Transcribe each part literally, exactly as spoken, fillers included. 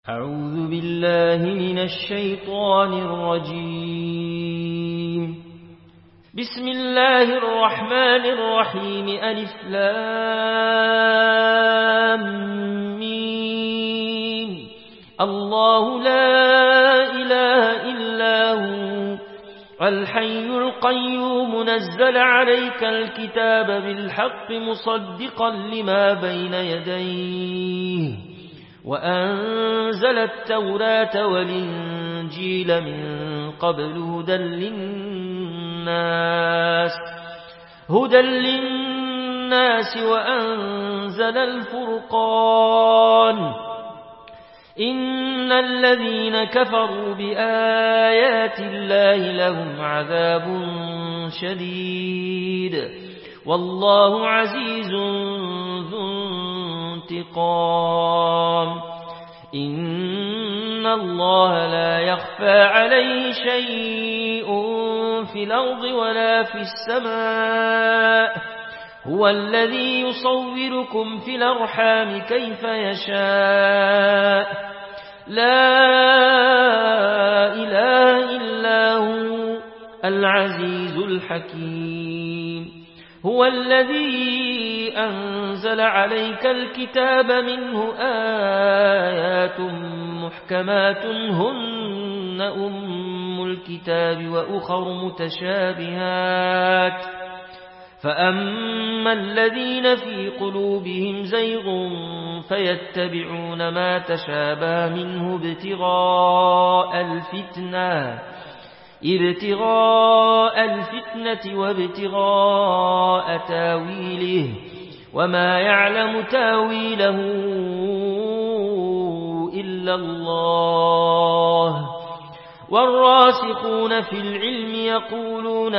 أعوذ بالله من الشيطان الرجيم. بسم الله الرحمن الرحيم. ألف لام ميم. الله لا إله إلا هو الحي القيوم نزل عليك الكتاب بالحق مصدقا لما بين يديه وأنزل التوراة والإنجيل من قبل هدى للناس هدى للناس وأنزل الفرقان. إن الذين كفروا بآيات الله لهم عذاب شديد والله عزيز ذو انتقام. إن الله لا يخفى عليه شيء في الأرض ولا في السماء. هو الذي يصوركم في الأرحام كيف يشاء. لا إله إلا هو العزيز الحكيم. هو الذي أنزل عليك الكتاب منه آيات محكمات هن أم الكتاب وأخر متشابهات. فأما الذين في قلوبهم زيغ فيتبعون ما تشابه منه ابتغاء الفتنة ابتغاء الفتنة وابتغاء تاويله وما يعلم تاويله إلا الله. والراسخون في العلم يقولون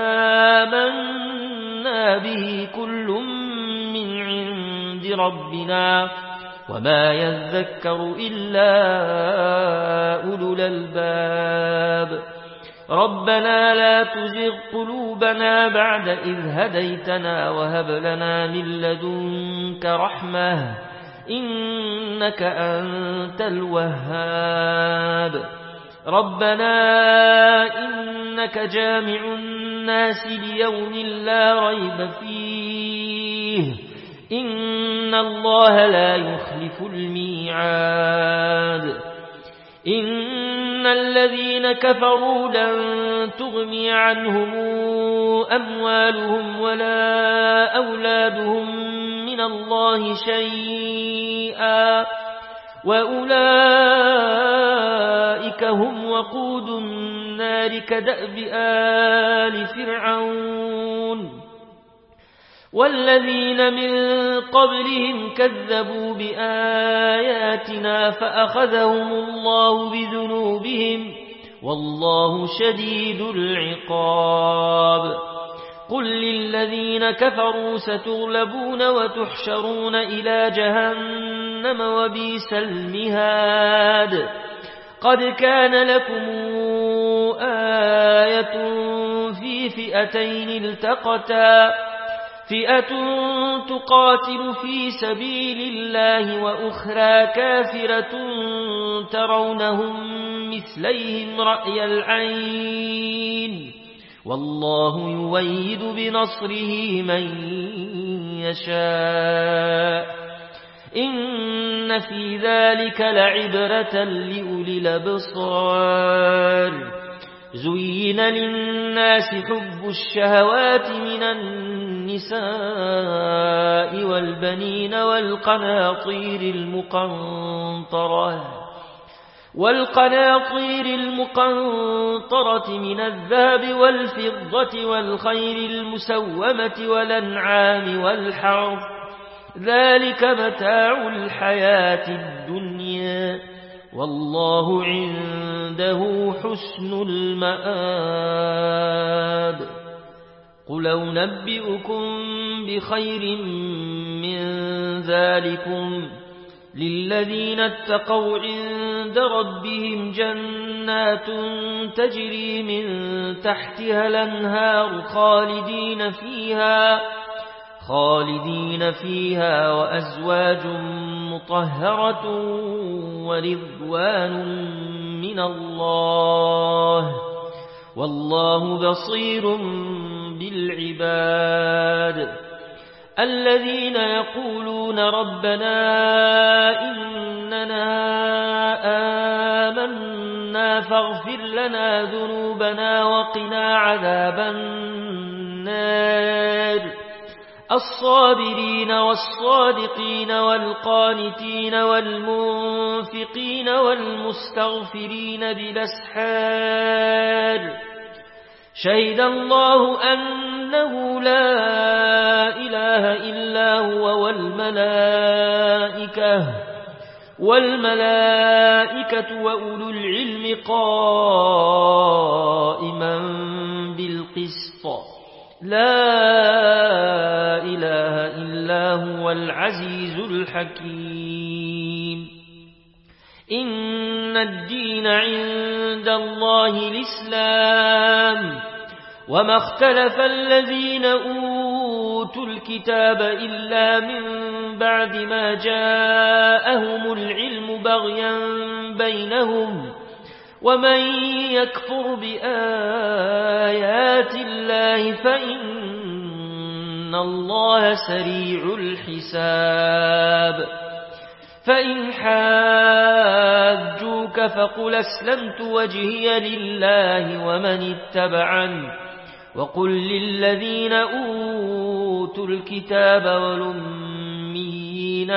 آمنا به كل من عند ربنا وما يذكر إلا أولو الألباب. ربنا لا تزغ قلوبنا بعد إذ هديتنا وهب لنا من لدنك رحمة إنك أنت الوهاب. ربنا إنك جامع الناس ليوم لا ريب فيه إن الله لا يخلف الميعاد. إن الذين كفروا لن تغني عنهم أموالهم ولا أولادهم من الله شيئا وأولئك هم وقود النار كدأب آل فرعون والذين من قبلهم كذبوا بآياتنا فأخذهم الله بذنوبهم والله شديد العقاب. قل للذين كفروا ستغلبون وتحشرون إلى جهنم وبئس المهاد. قد كان لكم آية في فئتين التقتا فئة تقاتل في سبيل الله وأخرى كافرة ترونهم مثليهم رأي العين والله يؤيد بنصره من يشاء. إن في ذلك لعبرة لأولي الأبصار. زين للناس حب الشهوات من النساء والبنين والقناطير المقنطرة والقناطير المقنطرة من الذهب والفضة والخيل المسومة والأنعام والحرث ذلك متاع الحياة الدنيا والله عنده حسن المآب. قل أنبئكم بخير من ذلكم للذين اتقوا عند ربهم جنات تجري من تحتها الأنهار خالدين فيها خالدين فيها وأزواج مطهرة ورضوان من الله والله بصير بالعباد الذين يقولون ربنا إننا آمنا فاغفر لنا ذنوبنا وقنا عذاب النار الصابرين والصادقين والقانتين والمنفقين والمستغفرين بالأسحار شهد الله أنه لا إله إلا هو والملائكة والملائكة وأولو العلم قائما بالقسط لا إله إلا هو العزيز الحكيم إن الدين عند الله الإسلام وما اختلف الذين أوتوا الكتاب إلا من بعد ما جاءهم العلم بغيا بينهم ومن يكفر بآيات الله فإن الله سريع الحساب فإن حاجوك فقل أسلمت وجهي لله ومن اتبعني وقل للذين أوتوا الكتاب والأميين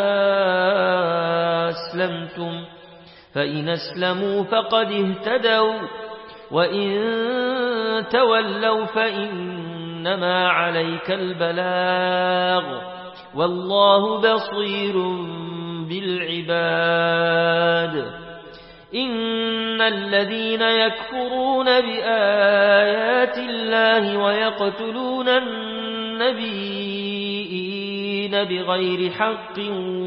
أسلمتم فإن أسلموا فقد اهتدوا وإن تولوا فإنما عليك البلاغ والله بصير بالعباد إن الذين يكفرون بآيات الله ويقتلون النبيين بغير حق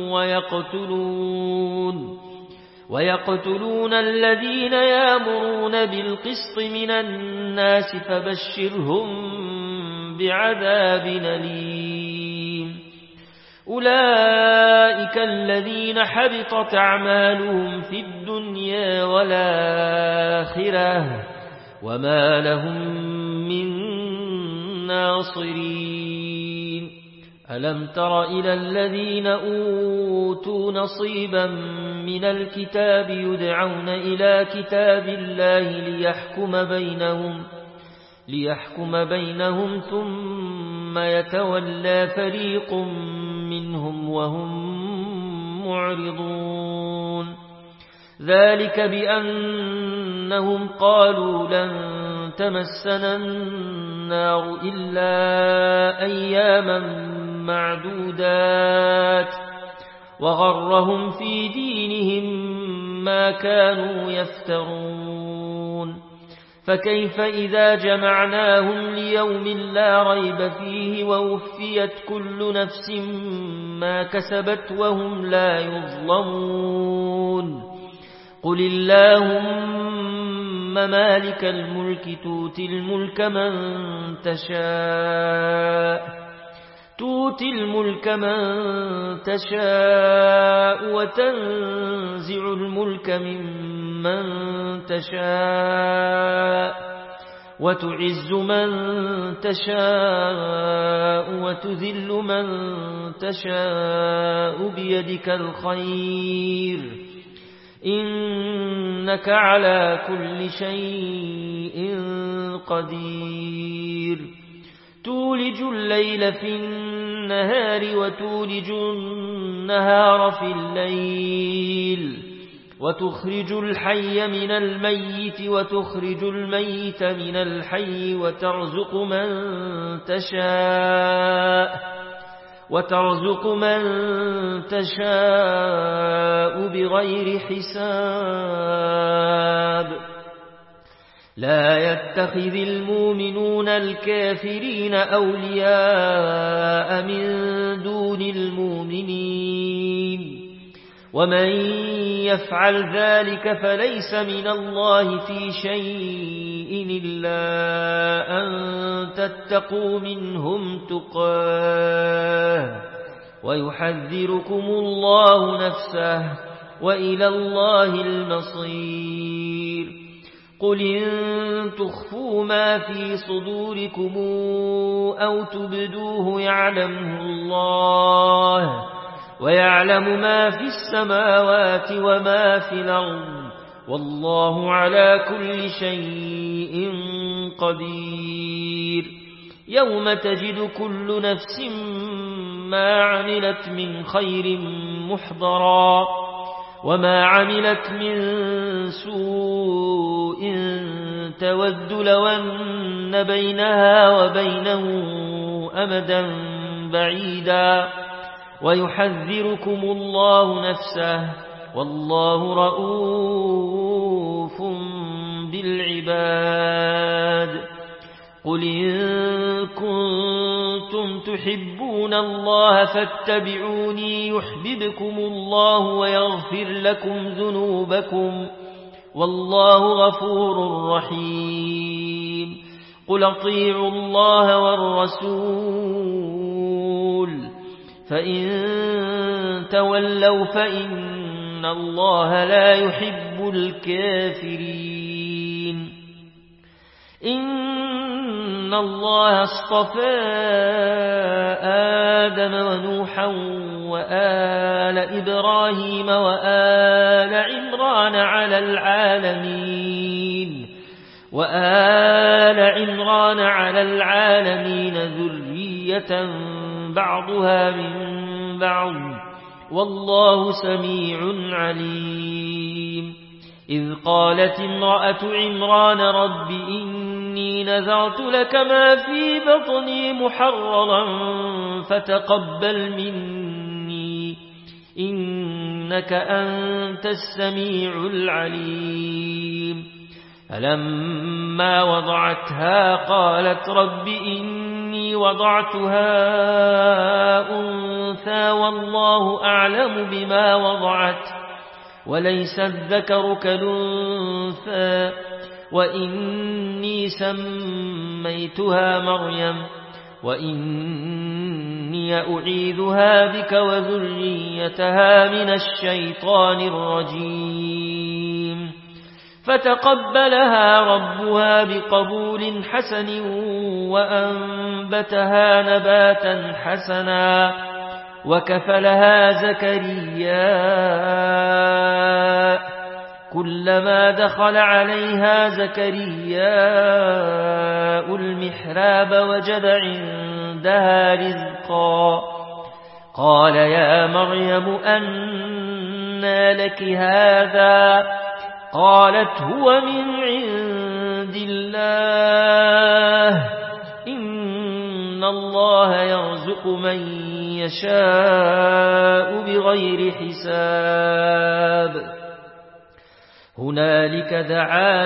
ويقتلون ويقتلون الذين يأمرون بالقسط من الناس فبشرهم بعذاب أليم أولئك الذين حبطت أعمالهم في الدنيا والآخرة وما لهم من ناصرين ألم تر إلى الذين أوتوا نصيبا من الكتاب يدعون إلى كتاب الله ليحكم بينهم ليحكم بينهم ثم يتولى فريق منهم وهم معرضون ذلك بأنهم قالوا لن تمسنا النار إلا أياما معدودات وغرهم في دينهم ما كانوا يفترون فكيف إذا جمعناهم ليوم لا ريب فيه ووفيت كل نفس ما كسبت وهم لا يظلمون قل اللهم مالك الملك تؤتي الملك من تشاء تؤتي الملك من تشاء وتنزع الملك ممن تشاء وتعز من تشاء وتذل من تشاء بيدك الخير إنك على كل شيء قدير تولج الليل في النهار وتولج النهار في الليل وتخرج الحي من الميت وتخرج الميت من الحي وترزق من تشاء وترزق من تشاء بغير حساب لا يتخذ المؤمنون الكافرين أولياء من دون المؤمنين ومن يفعل ذلك فليس من الله في شيء إلا أن تتقوا منهم تقاه ويحذركم الله نفسه وإلى الله المصير. قل إن تخفوا ما في صدوركم أو تبدوه يعلمه الله ويعلم ما في السماوات وما في الأرض والله على كل شيء قدير. يوم تجد كل نفس ما عملت من خير محضرا وما عملت من سوء تود لو أن بينها وبينه أمدا بعيدا ويحذركم الله نفسه والله رؤوف بالعباد. قل إن كنتم تحبون الله فاتبعوني يحببكم الله ويغفر لكم ذنوبكم والله غفور رحيم. قل اطيعوا الله والرسول فإن تولوا فإن الله لا يحب الكافرين. إن الله اصطفى آدم ونوحا وآل إبراهيم وآل عمران على العالمين وآل عمران على العالمين ذرية بعضها من بعض والله سميع عليم. إذ قالت امرأة عمران رب إني نذرت لك ما في بطني محررا فتقبل مني إنك أنت السميع العليم. فلما وضعتها قالت رب إني وضعتها أنثى والله أعلم بما وضعت وليس الذكر كالأنثى وإني سميتها مريم وإني أعيذها بك وذريتها من الشيطان الرجيم. فتقبلها ربها بقبول حسن وأنبتها نباتا حسنا وكفلها زكريا كلما دخل عليها زكريا المحراب وجد عندها رزقا قال يا مريم أنى لك هذا قالت هو من عند الله إن الله يرزق من يشاء بغير حساب. هنالك دعا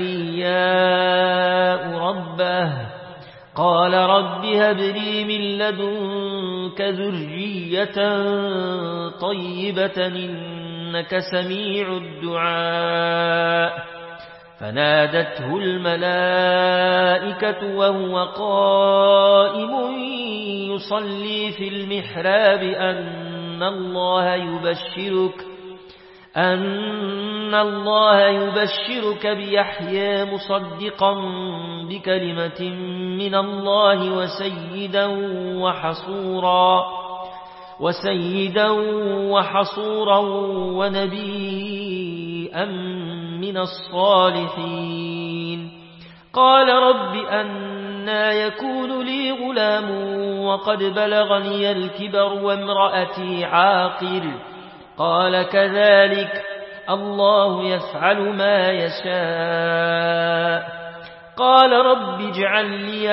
زكريا ربه قال رب هب لي من لدنك ذرية طيبة إنك سميع الدعاء. فنادته الملائكة وهو قائم يصلي في المحراب أن الله يبشرك أن الله يبشرك بيحيى مصدقا بكلمة من الله وسيدا وحصورا وسيدا وحصورا ونبيا من الصالحين. قال رب أنى يكون لي غلام وقد بلغني الكبر وامرأتي عاقر قال كذلك الله يفعل ما يشاء. قال رب اجعل لي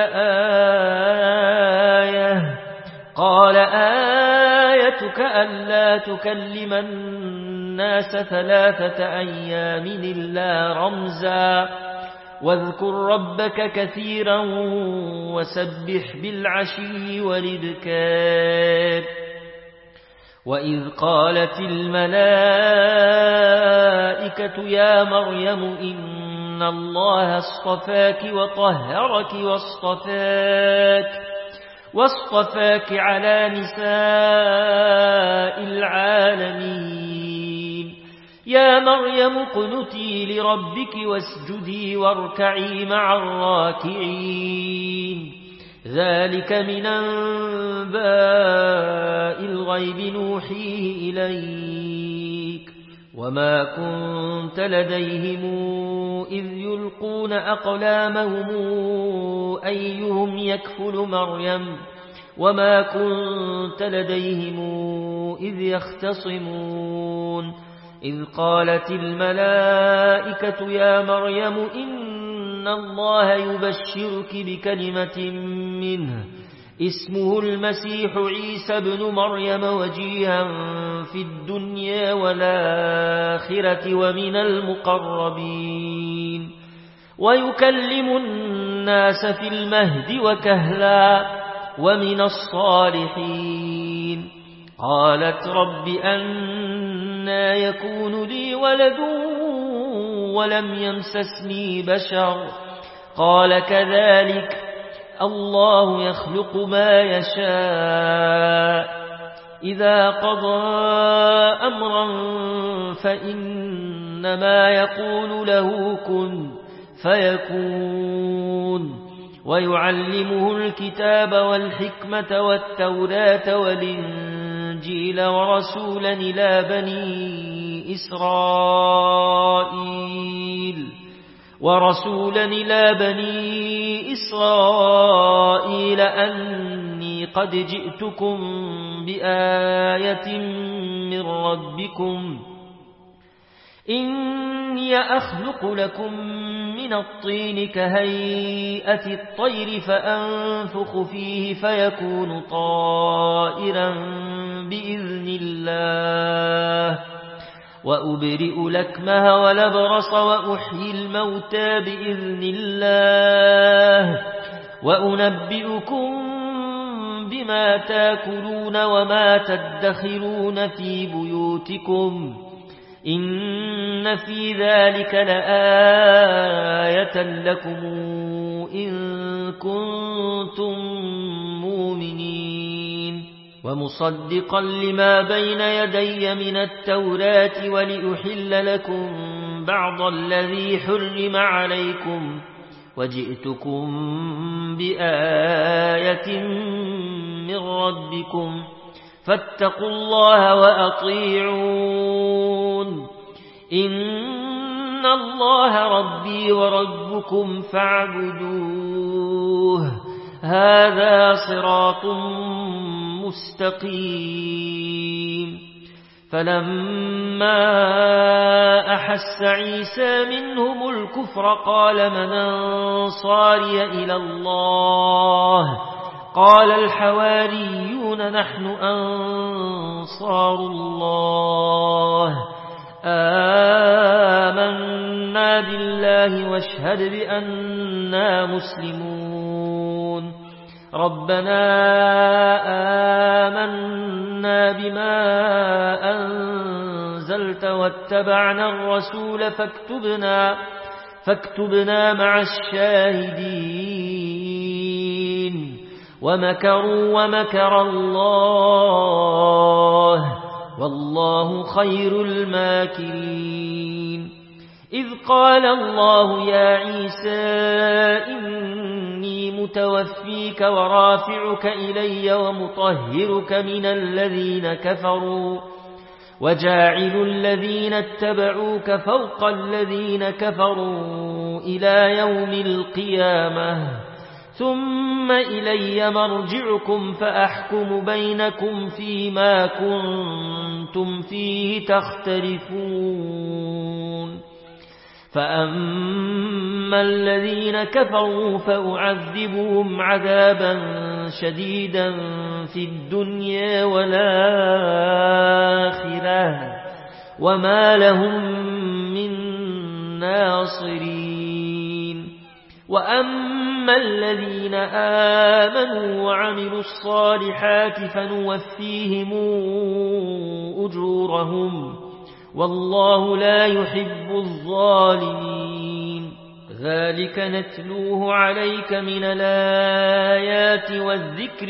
آية قال آيتك ألا تكلم الناس ثلاثة أيام إلا رمزا واذكر ربك كثيرا وسبح بالعشي والإبكار. وإذ قالت الملائكة يا مريم إن الله اصطفاك وطهرك واصطفاك واصطفاك على نساء العالمين يا مريم اقنتي لربك واسجدي واركعي مع الراكعين ذلك من أنباء الغيب نوحيه إليك وما كنت لديهم إذ يلقون أقلامهم أيهم يكفل مريم وما كنت لديهم إذ يختصمون إذ قالت الملائكة يا مريم إن الله يبشرك بكلمة منه اسمه المسيح عيسى بن مريم وجيها في الدنيا والآخرة ومن المقربين ويكلم الناس في المهد وكهلا ومن الصالحين قالت رب أنى يكون لي ولد ولم يمسسني بشر قال كذلك الله يخلق ما يشاء إذا قضى أمرا فإنما يقول له كن فيكون ويعلمه الكتاب والحكمة والتوراة والإنجيل ورسولا إلى بني إسرائيل ورسولا إلى بني إسرائيل أني قد جئتكم بآية من ربكم إني أخلق لكم من الطين كهيئة الطير فأنفخ فيه فيكون طائرا بإذن الله وأبرئ لكمه ولبرص وأحيي الموتى بإذن الله وأنبئكم بما تاكلون وما تدخرون في بيوتكم إن في ذلك لآية لكم إن كنتم مؤمنين ومصدقا لما بين يدي من التوراة ولأحل لكم بعض الذي حرم عليكم وجئتكم بآية من ربكم فاتقوا الله وأطيعون إن الله ربي وربكم فاعبدوه هذا صراط مستقيم فلما أحس عيسى منهم الكفر قال من أنصاري إلى الله قال الحواريون نحن أنصار الله آمنا بالله واشهد بأننا مسلمون ربنا آمنا بما أنزلت واتبعنا الرسول فاكتبنا فاكتبنا مع الشاهدين ومكروا ومكر الله والله خير الماكرين إذ قال الله يا عيسى إني متوفيك ورافعك إلي ومطهرك من الذين كفروا وجاعل الذين اتبعوك فوق الذين كفروا إلى يوم القيامة ثم إلي مرجعكم فأحكم بينكم فيما كنتم فيه تختلفون فأما الذين كفروا فأعذبهم عذابا شديدا في الدنيا والآخرة وما لهم من ناصرين وأما الذين آمنوا وعملوا الصالحات فنوفيهم أجورهم والله لا يحب الظالمين ذلك نتلوه عليك من الآيات والذكر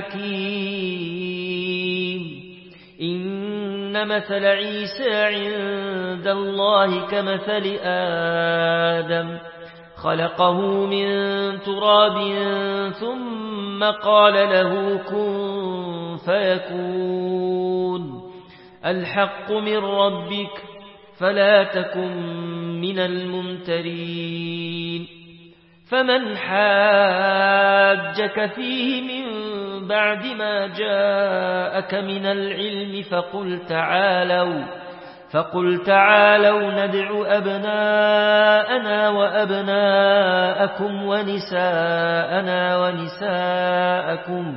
الحكيم إن مثل عيسى عند الله كمثل آدم خلقه من تراب ثم قال له كن فيكون الحق من ربك فلا تكن من الممترين فمن حاجك فيه من بعد ما جاءك من العلم فقل تعالوا فقل تعالوا ندع أبناءنا وأبناءكم ونساءنا ونساءكم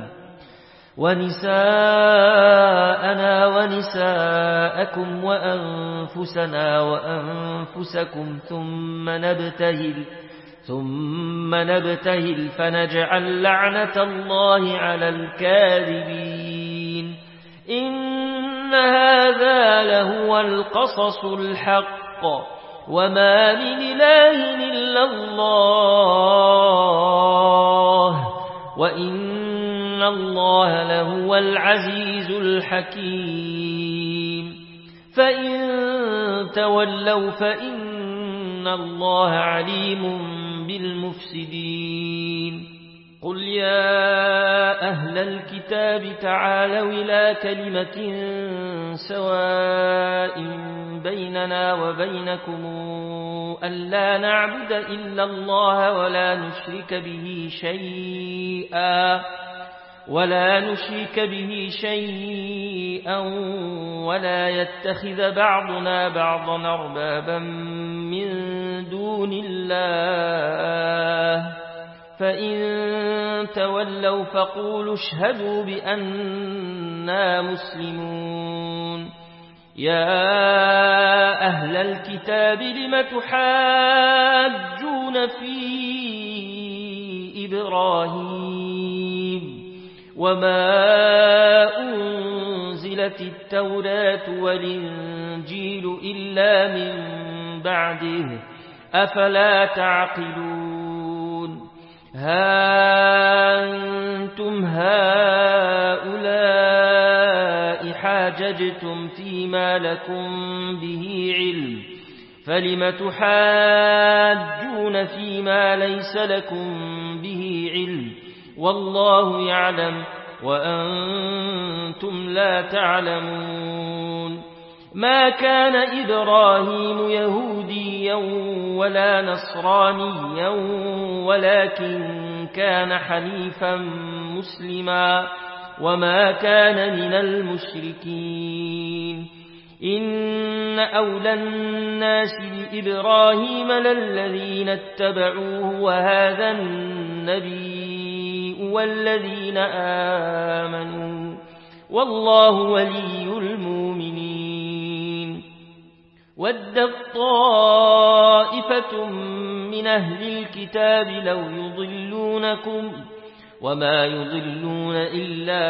ونساءنا ونساءكم وأنفسنا وأنفسكم ثم نبتهل ثم نبتهل فنجعل لعنة الله على الكاذبين إن هذا لهو القصص الحق وما من إله إلا الله وإن الله لهو العزيز الحكيم فإن تولوا فإن الله عليم بالمفسدين قل يا أهل الكتاب تعالوا إلى كلمة سواء بيننا وبينكم ألا نعبد إلا الله ولا نشرك به شيئا ولا نشرك به شيئا ولا يتخذ بعضنا بعضا أربابا من دون الله فإن تولوا فقولوا اشهدوا بأننا مسلمون يا أهل الكتاب لم تحاجون في إبراهيم وما أنزلت التوراة والإنجيل إلا من بعده أفلا تعقلون ها أنتم هؤلاء حاججتم فيما لكم به علم فلم تحاجون فيما ليس لكم به علم والله يعلم وأنتم لا تعلمون ما كان إبراهيم يهوديا ولا نصرانيا ولكن كان حنيفا مسلما وما كان من المشركين إن أولى الناس بإبراهيم للذين اتبعوه وهذا النبي والذين آمنوا والله ولي المؤمنين ودت طائفة من أهل الكتاب لو يضلونكم وما يضلون إلا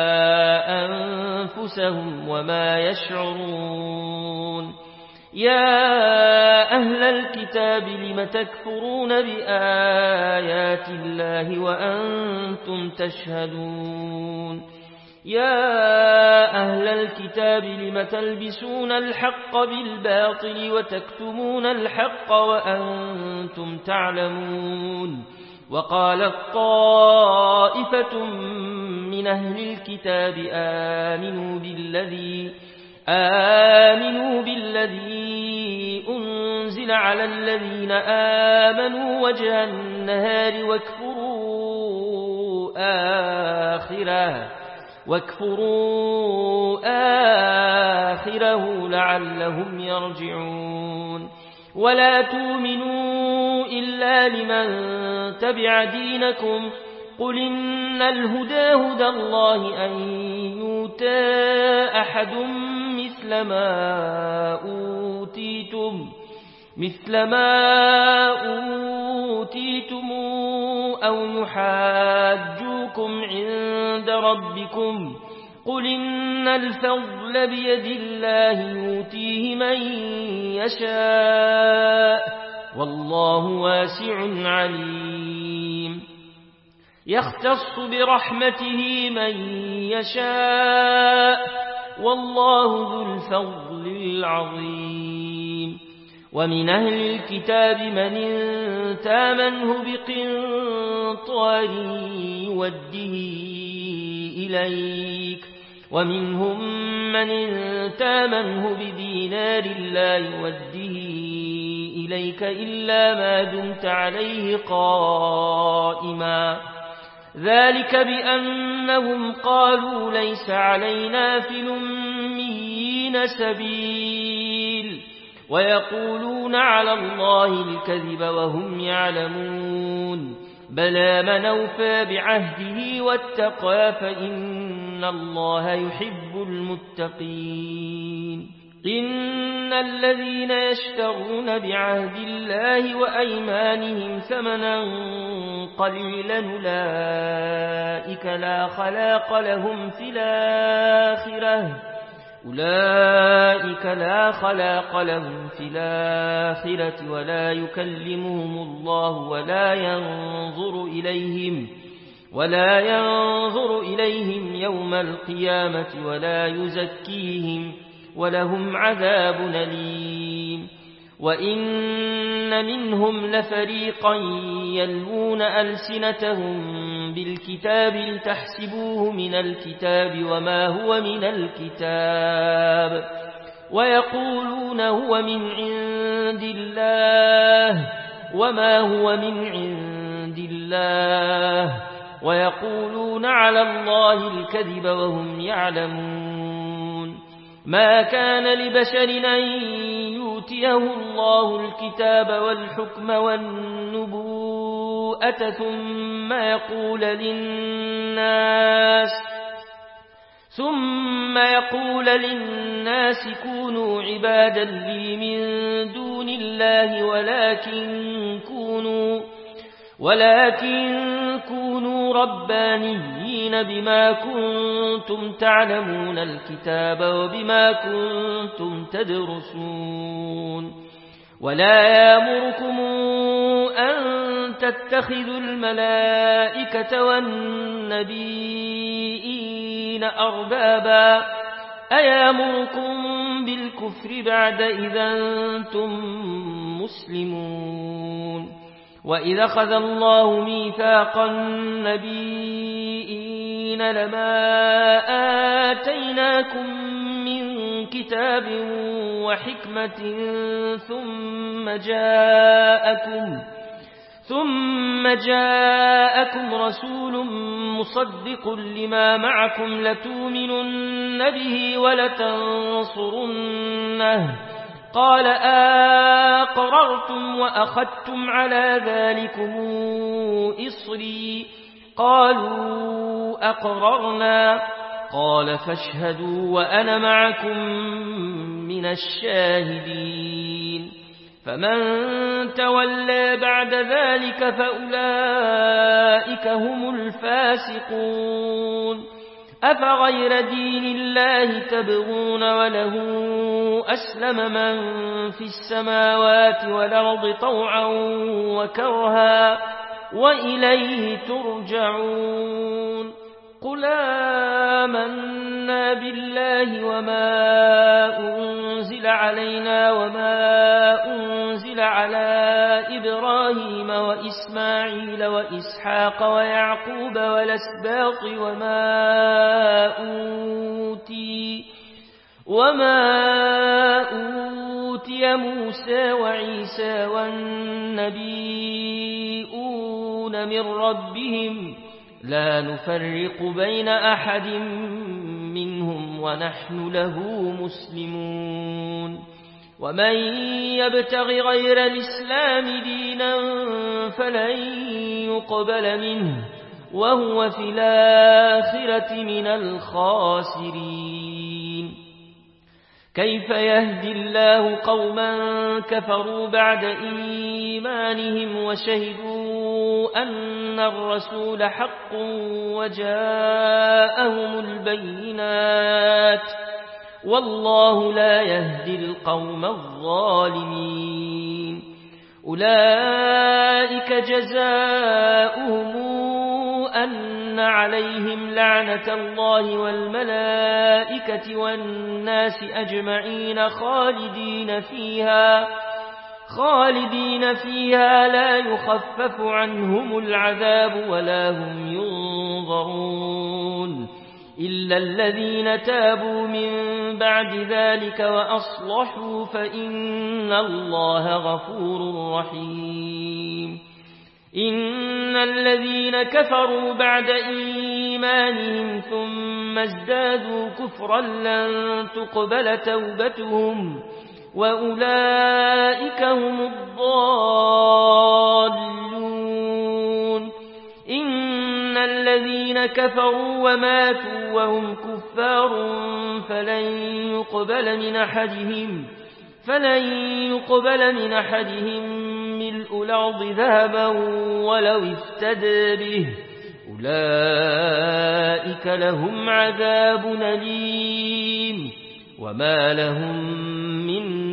أنفسهم وما يشعرون يا أهل الكتاب لم تكفرون بآيات الله وأنتم تشهدون يا أهل الكتاب لم تلبسون الحق بالباطل وتكتمون الحق وأنتم تعلمون وقالت طائفة من أهل الكتاب آمنوا بالذي آمنوا بالذي أنزل على الذين آمنوا وجه النهار واكفروا آخره واكفروا آخره لعلهم يرجعون ولا تؤمنوا إلا لمن تبع دينكم قل إن الهدى هدى الله أن يؤتى أحد مثل ما أوتيتم مثل ما أوتيتم أو يحاجوكم عند ربكم قل إن الفضل بيد الله يؤتيه من يشاء والله واسع عليم يختص برحمته من يشاء والله ذو الفضل العظيم ومن أهل الكتاب من تامنه بقنطار يوده إليك ومنهم من تامنه بدينار لا يوده إليك إلا ما دمت عليه قائما ذلك بأنهم قالوا ليس علينا في الأميين سبيل ويقولون على الله الكذب وهم يعلمون بلى من أوفى بعهده واتقى فإن الله يحب المتقين إن الذين يشترون بعهد الله وأيمانهم ثمنا قليلا أولئك لا خلاق لهم في الآخرة أولئك لا خلاق لهم في الآخرة ولا يكلمهم الله ولا ينظر إليهم ولا ينظر إليهم يوم القيامة ولا يزكيهم ولهم عذاب أليم وإن منهم لفريقا يلوون ألسنتهم بالكتاب لتحسبوه من الكتاب وما هو من الكتاب ويقولون هو من عند الله وما هو من عند الله ويقولون على الله الكذب وهم يعلمون ما كان لبشر أن يؤتيه الله الكتاب والحكم والنبوءة ثم يقول للناس ثم يقول للناس كونوا عبادا لي من دون الله ولكن كونوا ولكن كونوا ربانيين بما كنتم تعلمون الكتاب وبما كنتم تدرسون ولا يأمركم أن تتخذوا الملائكة والنبيين أربابا أيامركم بالكفر بعد إذا أنتم مسلمون وإذا أخذ الله ميثاق النبيين لما آتيناكم من كتاب وحكمة ثم جاءكم ثم جاءكم رسول مصدق لما معكم لتؤمنن به ولتنصرنه قال أقررتم وأخذتم على ذلكم إصري قالوا أقررنا قال فاشهدوا وأنا معكم من الشاهدين فمن تولى بعد ذلك فأولئك هم الفاسقون أفغير دين الله تبغون وله أسلم من في السماوات والأرض طوعا وكرها وإليه ترجعون قل آمنا بالله وما أنزل علينا وما أنزل على إبراهيم وإسماعيل وإسحاق ويعقوب والأسباط وما أوتي وما أوتي موسى وعيسى والنبيون من ربهم لا نفرق بين أحد منهم ونحن له مسلمون ومن يبتغ غير الإسلام دينا فلن يقبل منه وهو في الآخرة من الخاسرين كيف يهدي الله قوما كفروا بعد إيمانهم وشهدوا أن الرسول حق وجاءهم البينات والله لا يهدي القوم الظالمين أولئك جزاؤهم أن عليهم لعنة الله والملائكة والناس أجمعين خالدين فيها خالدين فيها لا يخفف عنهم العذاب ولا هم ينظرون إلا الذين تابوا من بعد ذلك وأصلحوا فإن الله غفور رحيم إن الذين كفروا بعد إيمانهم ثم ازدادوا كفرا لن تقبل توبتهم وأولئك هم الضالون إن الذين كفروا وماتوا وهم كفار فلن يقبل من أحدهم فلن يقبل من أحدهم ملء الأرض ذهبا ولو افتدى به أولئك لهم عذاب أليم وما لهم من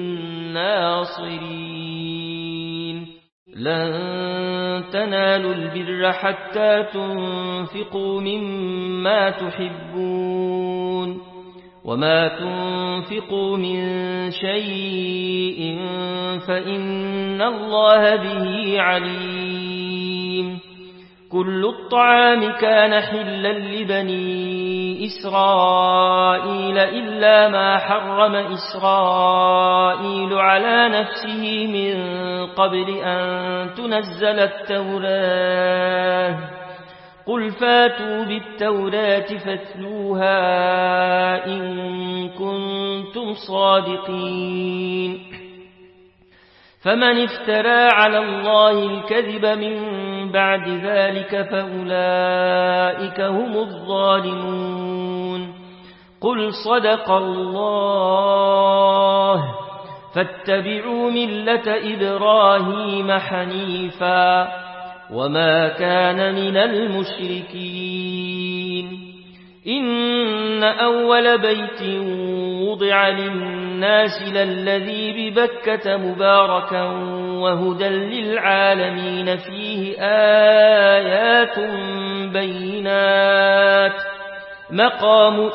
ناصرين لن تنالوا البر حتى تنفقوا مما تحبون وما تنفقوا من شيء فإن الله به عليم كل الطعام كان حلا لبني إسرائيل إلا ما حرم إسرائيل على نفسه من قبل أن تنزل التوراة قل فاتوا بالتوراة فاتلوها إن كنتم صادقين فمن افترى على الله الكذب من بعد ذلك فأولئك هم الظالمون قل صدق الله فاتبعوا ملة إبراهيم حنيفا وما كان من المشركين إن أول بيت وضع للناس للذي ببكة مباركا وهدى للعالمين فيه آيات بينات مقام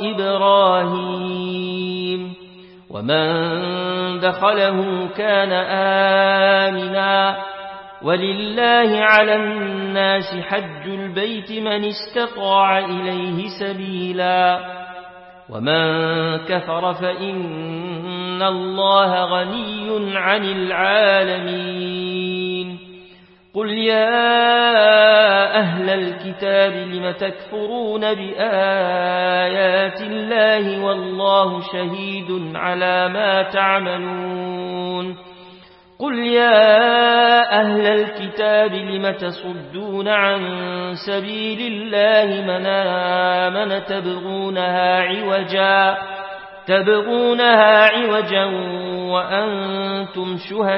إبراهيم ومن دخله كان آمنا ولله على الناس حج البيت من استطاع إليه سبيلا ومن كفر فإن الله غني عن العالمين قل يا أهل الكتاب لم تكفرون بآيات الله والله شهيد على ما تعملون قل يا أهل الكتاب لم تصدون عن سبيل الله من آمن تبغونها عوجا تبغونها عوجا وأنتم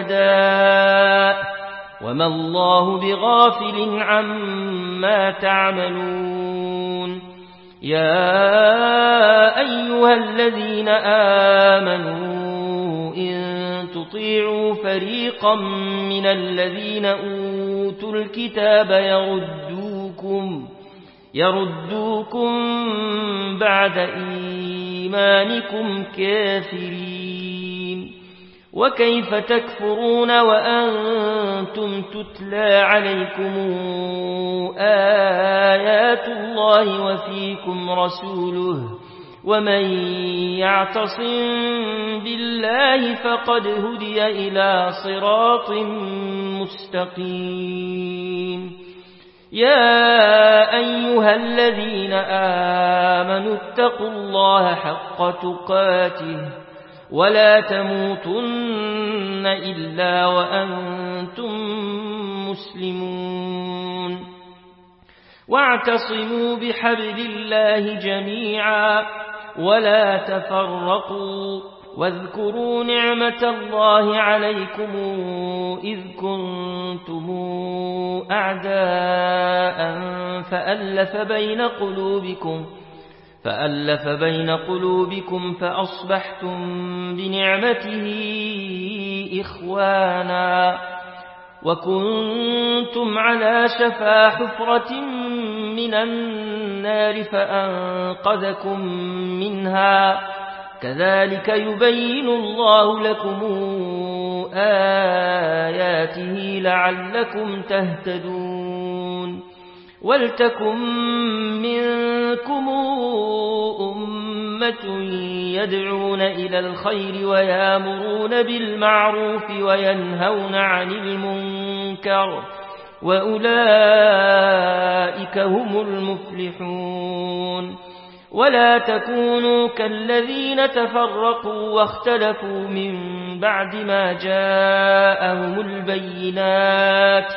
شهداء وما الله بغافل عما تعملون يا أيها الذين آمنوا إن تطيعوا فريقا من الذين أوتوا الكتاب يردوكم يردوكم بعد إيمانكم كافرين وكيف تكفرون وأنتم تتلى عليكم آيات الله وفيكم رسوله ومن يعتصم بالله فقد هدي إلى صراط مستقيم يا أيها الذين آمنوا اتقوا الله حق تقاته ولا تموتن إلا وأنتم مسلمون واعتصموا بحبل الله جميعا ولا تفرقوا واذكروا نعمة الله عليكم إذ كنتم أعداء فألف بين قلوبكم فألف بين قلوبكم فأصبحتم بنعمته إخوانا وكنتم على شفا حفرة من النار فأنقذكم منها كذلك يبين الله لكم آياته لعلكم تهتدون ولتكن منكم أمة يدعون إلى الخير ويامرون بالمعروف وينهون عن المنكر وأولئك هم المفلحون ولا تكونوا كالذين تفرقوا واختلفوا من بعد ما جاءهم البينات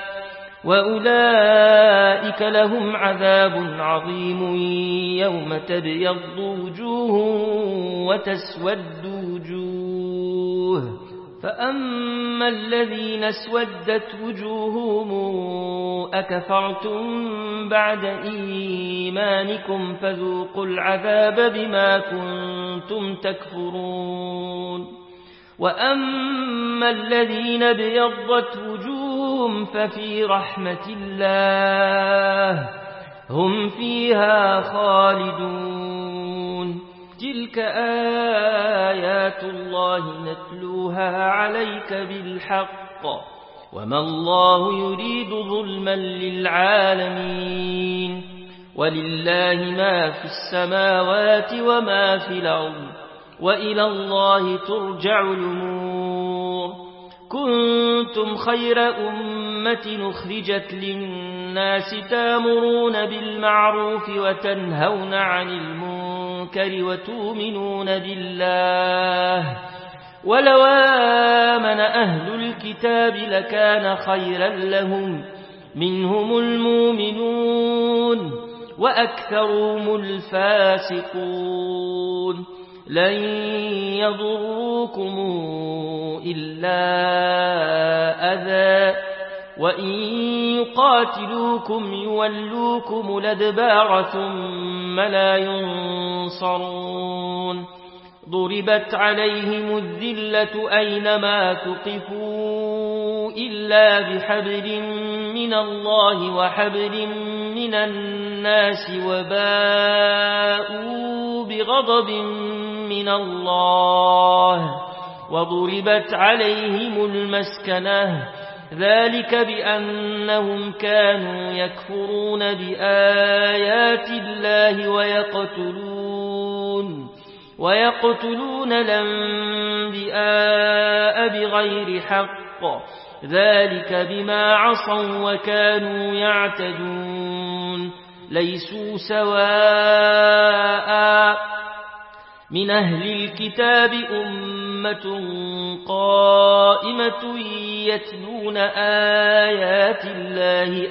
وأولئك لهم عذاب عظيم يوم تبيض وجوه وتسود وجوه فأما الذين اسودت وجوههم أكفرتم بعد إيمانكم فذوقوا العذاب بما كنتم تكفرون وأما الذين ابيضت وجوههم ففي رحمة الله هم فيها خالدون تلك آيات الله نتلوها عليك بالحق وما الله يريد ظلما للعالمين ولله ما في السماوات وما في الأرض وإلى الله ترجع الأمور كنتم خير أمة أخرجت للناس تامرون بالمعروف وتنهون عن المنكر وتؤمنون بالله ولو آمن أهل الكتاب لكان خيرا لهم منهم المؤمنون وأكثرهم الفاسقون لن يضروكم إلا أذى وإن يقاتلوكم يولوكم الأدبار ثم لا ينصرون ضربت عليهم الذلة أينما تقفوا إلا بحبل من الله وحبل من الناس وباءوا بغضب من الله وضربت عليهم المسكنة ذلك بأنهم كانوا يكفرون بآيات الله ويقتلون ويقتلون الأنبياء بغير حق ذلك بما عصوا وكانوا يعتدون ليسوا سواء من أهل الكتاب أمة قائمة يتلون آيات الله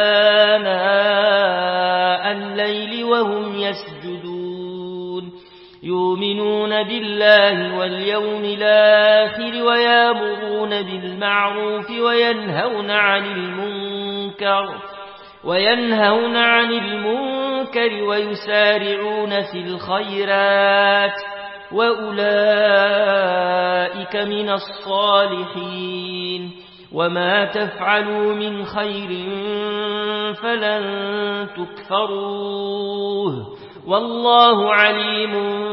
آناء الليل وهم يسجدون يؤمنون بالله واليوم الآخر ويامرون بالمعروف وينهون عن المنكر وينهون عن المنكر ويسارعون في الخيرات وأولئك من الصالحين وما تفعلوا من خير فلن تكفروه والله عليم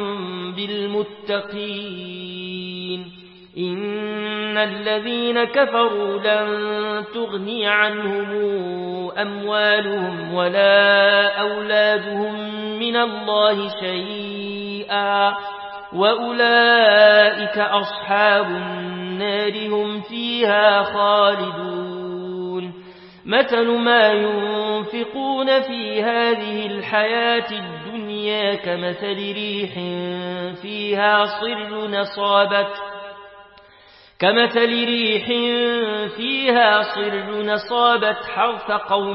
بالمتقين إن الذين كفروا لن تغني عنهم أموالهم ولا أولادهم من الله شيئا وأولئك أصحاب النار هم فيها خالدون مثل ما ينفقون في هذه الحياة الدنيا كمثل ريح فيها صر نصابت كمثل ريح فيها صر نصابت حرث قوم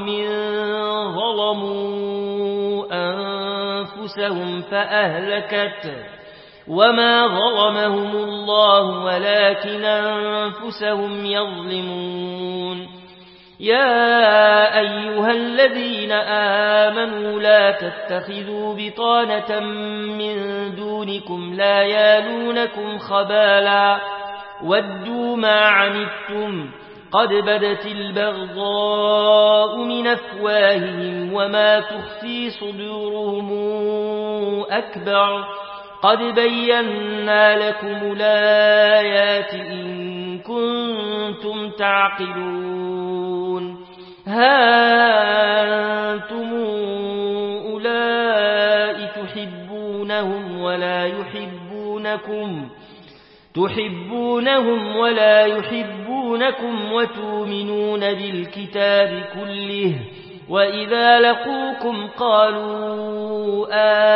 ظلموا أنفسهم فأهلكت وما ظلمهم الله ولكن أنفسهم يظلمون يا أيها الذين آمنوا لا تتخذوا بطانة من دونكم لا يالونكم خبالا ودوا ما عنتم قد بدت البغضاء من أفواههم وما تخفي صدورهم أكبر قد بينا لكم الآيات إن كنتم تعقلون ها أنتم أولئك تحبونهم ولا يحبونكم تحبونهم ولا يحبونكم وتؤمنون بالكتاب كله وإذا لقوكم قالوا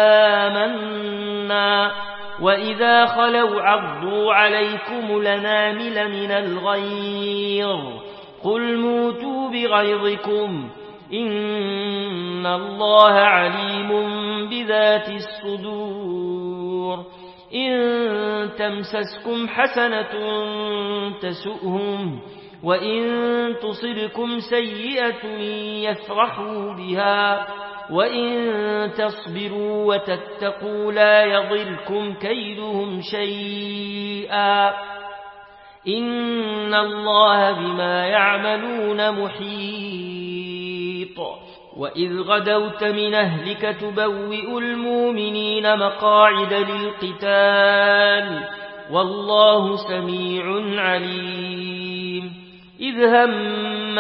آمنا وإذا خلوا عضوا عليكم الأنامل من الغيظ قل موتوا بغيظكم إن الله عليم بذات الصدور إن تمسسكم حسنة تسؤهم وإن تصبكم سيئة يفرحوا بها وإن تصبروا وتتقوا لا يضركم كيدهم شيئا إن الله بما يعملون محيط وإذ غدوت من أهلك تبوئ المؤمنين مقاعد للقتال والله سميع عليم إذ هم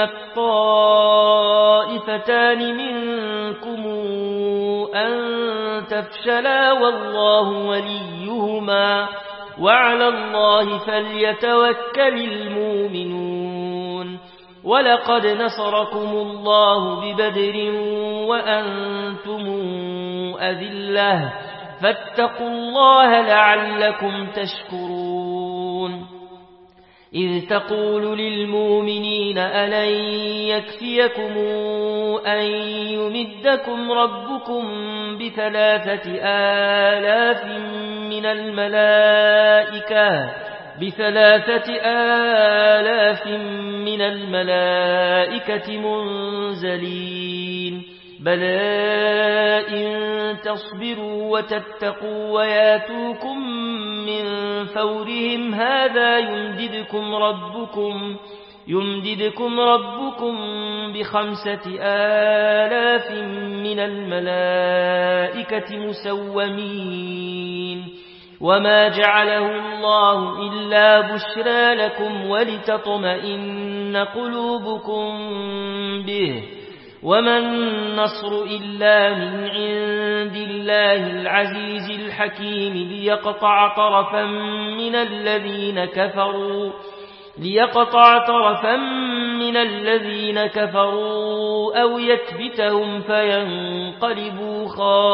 الطائفتان منكم أن تفشلا والله وليهما وعلى الله فليتوكل المؤمنون ولقد نصركم الله ببدر وأنتم أذلة فاتقوا الله لعلكم تشكرون إذ تقول للمؤمنين ألن يكفيكم أن يمدكم ربكم بثلاثة آلاف من الملائكة بثلاثة آلاف من الملائكة منزلين بلى إن تصبروا وتتقوا وياتوكم من فورهم هذا يمددكم ربكم يمددكم ربكم بخمسة آلاف من الملائكة مسومين وما جعله الله إلا بشرى لكم ولتطمئن قلوبكم به وما النصر إلا من عند الله العزيز الحكيم ليقطع طرفا من الذين كفروا ليقطع طرفا من الذين كفروا أو يكبتهم فينقلبوا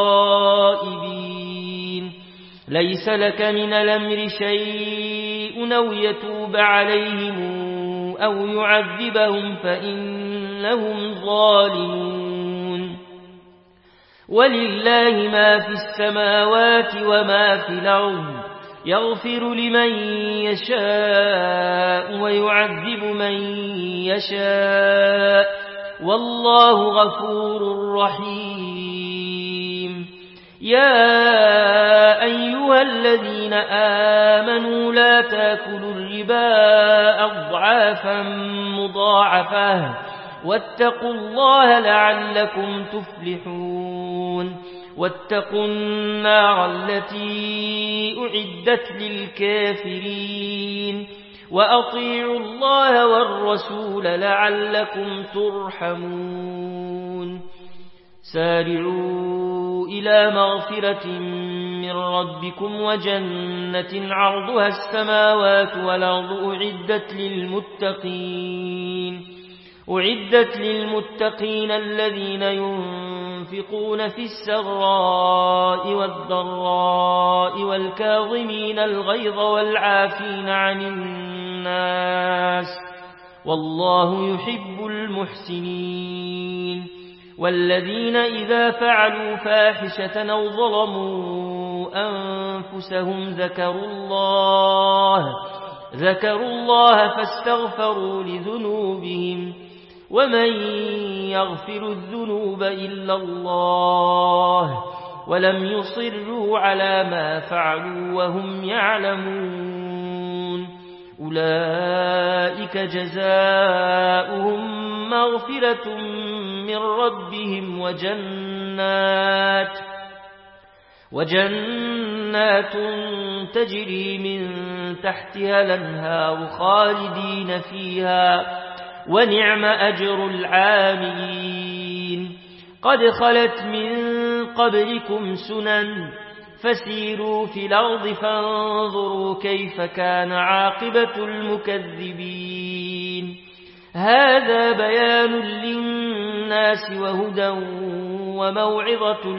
خائبين ليس لك من الأمر شيء أو يتوب عليهم أو يعذبهم فإنهم ظالمون ولله ما في السماوات وما في الأرض يغفر لمن يشاء ويعذب من يشاء والله غفور رحيم يا أيها الذين آمنوا لا تأكلوا الربا أضعافا مضاعفة واتقوا الله لعلكم تفلحون واتقوا النار التي أعدت للكافرين وأطيعوا الله والرسول لعلكم ترحمون سارعوا إلى مغفرة من ربكم وجنة عرضها السماوات والأرض أعدت للمتقين أعدت للمتقين الذين ينفقون في السراء والضراء والكاظمين الغيظ والعافين عن الناس والله يحب المحسنين والذين إذا فعلوا فاحشة أو ظلموا أنفسهم ذكروا الله ذكروا الله فاستغفروا لذنوبهم ومن يغفر الذنوب إلا الله ولم يصروا على ما فعلوا وهم يعلمون أولئك جزاؤهم مغفرة من ربهم وجنات وجنات تجري من تحتها الأنهار خالدين فيها ونعم أجر العاملين قد خلت من قبلكم سنن فسيروا في الأرض فانظروا كيف كان عاقبة المكذبين هذا بيان للناس وهدى وموعظة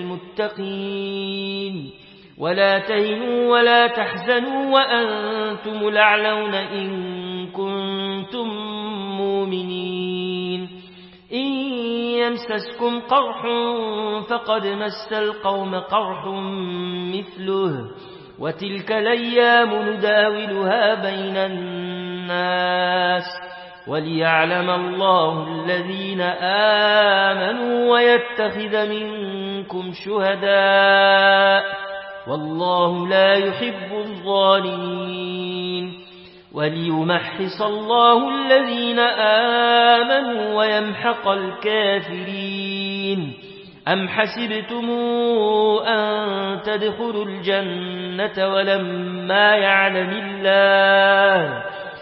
للمتقين ولا تهنوا ولا تحزنوا وأنتم الأعلون إن كنتم مؤمنين إن يمسسكم قرح فقد مس القوم قرح مثله وتلك الأيام نداولها بين الناس وليعلم الله الذين آمنوا ويتخذ منكم شهداء والله لا يحب الظالمين وليمحص الله الذين آمنوا ويمحق الكافرين أم حسبتم أن تدخلوا الجنة ولما يعلم الله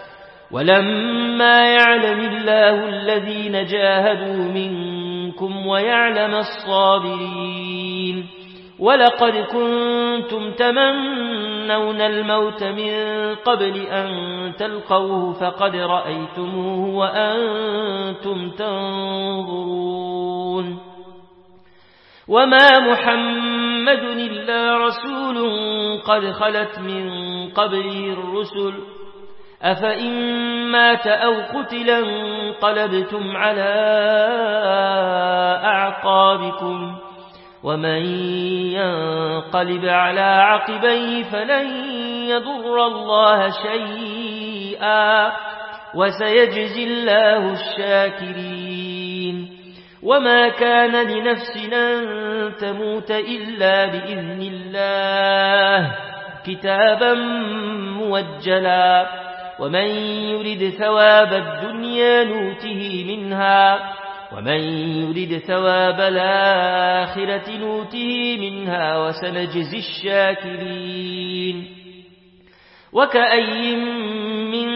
ولما يعلم الله الذين جاهدوا منكم ويعلم الصابرين ولقد كنتم تمنون الموت من قبل أن تلقوه فقد رأيتموه وأنتم تنظرون وما محمد إلا رسول قد خلت من قبله الرسل أفإن مات أو قتلا انقلبتم على أعقابكم ومن ينقلب على عقبيه فلن يضر الله شيئا وسيجزي الله الشاكرين وما كان لنفس أن تموت إلا بإذن الله كتابا موجلا ومن يرد ثواب الدنيا نوته منها ومن يرد ثواب الآخرة نوته منها وسنجزي الشاكرين وكأي من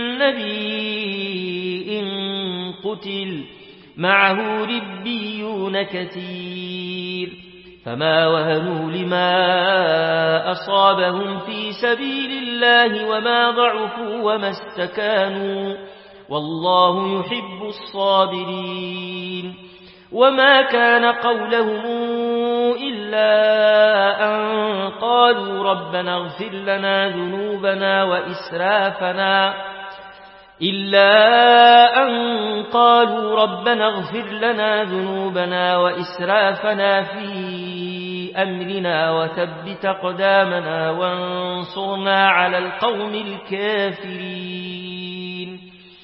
نبي قتل معه ربيون كثير فما وهنوا لما أصابهم في سبيل الله وما ضعفوا وما استكانوا والله يحب الصابرين وما كان قولهم إلا أن قالوا ربنا اغفر لنا ذنوبنا وإسرافنا إلا أن قالوا ربنا اغفر لنا ذنوبنا وإسرافنا في أمرنا وثبت أقدامنا وانصرنا على القوم الكافرين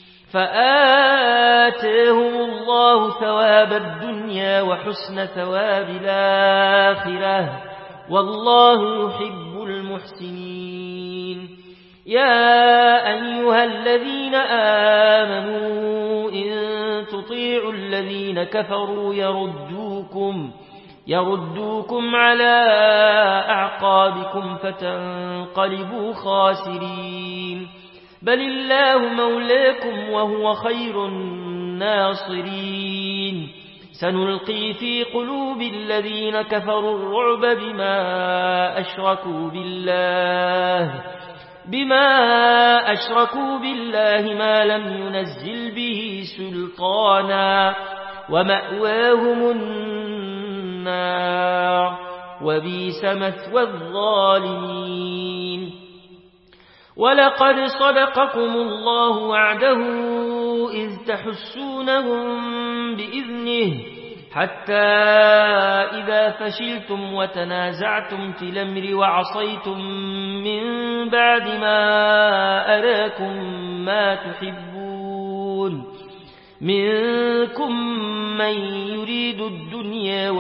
فآتهم الله ثواب الدنيا وحسن ثواب الآخرة والله يحب المحسنين يا أيها الذين آمنوا إن تطيعوا الذين كفروا يردوكم يردوكم على أعقابكم فتنقلبوا خاسرين بل الله مولاكم وهو خير الناصرين سنلقي في قلوب الذين كفروا الرعب بما أشركوا بالله بما أشركوا بالله ما لم ينزل به سلطانا ومأواهم النار وبئس مثوى الظالمين ولقد صدقكم الله وعده إذ تحسونهم بإذنه حتى إذا فشلتم وتنازعتم في الأمر وعصيتم من بعد ما أراكم ما تحبون منكم من يريد الدنيا